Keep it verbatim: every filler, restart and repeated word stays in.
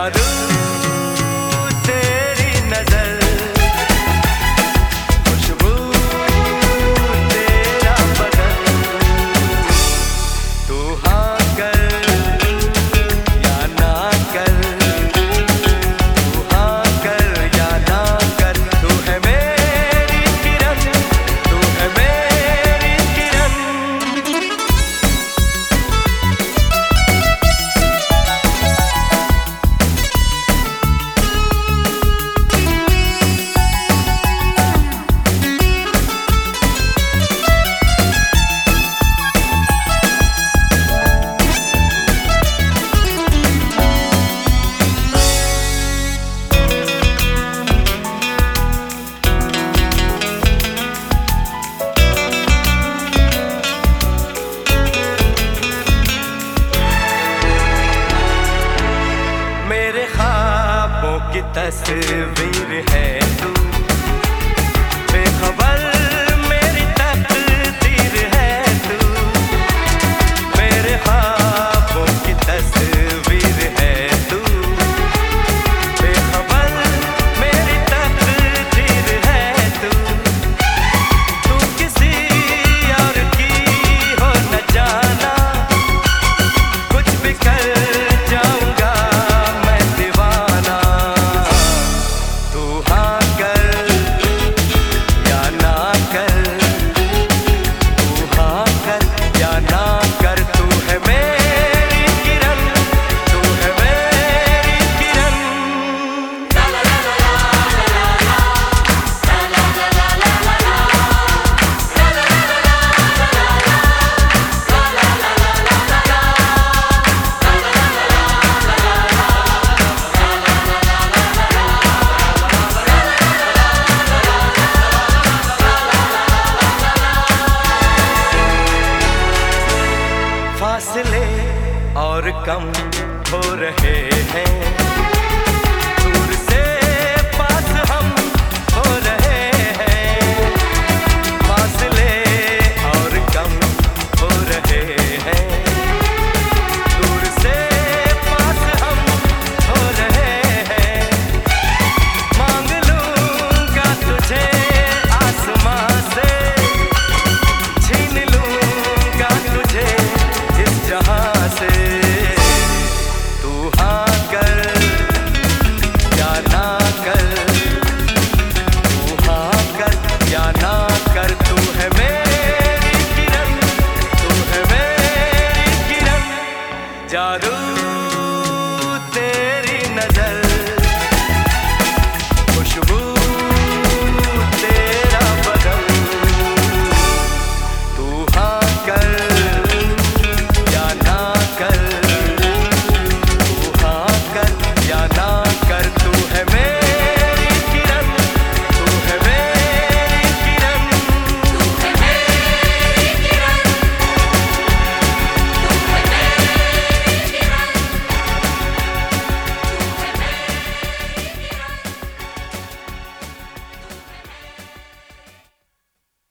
जादू तेरी नजर, खुशबू तेरा बदन, तू हाँ कर या ना कर, तू हाँ कर या ना कर, तू है मेरी किरण, तू है मेरी किरण। मेरे ख्वाबों की तस्वीर है तू, बेखबर मेरी तकदीर है तू, मेरे ख्वाबों की तस्वीर है तू, बेखबर मेरी तकदीर है तू, तू किसी और की हो न जाना, कुछ भी कर जाऊंगा फासले और कम हो रहे हैं, दूर से पास हम हो रहे हैं, फासले और कम हो रहे हैं, दूर से पास हम हो रहे हैं, मांग लूंगा तुझे आसमां से, छीन लूंगा तुझे जहां से, तू हाँ कर या ना कर, तू हाँ कर या ना कर, तू है मेरी किरण, तू है मेरी किरण, जादू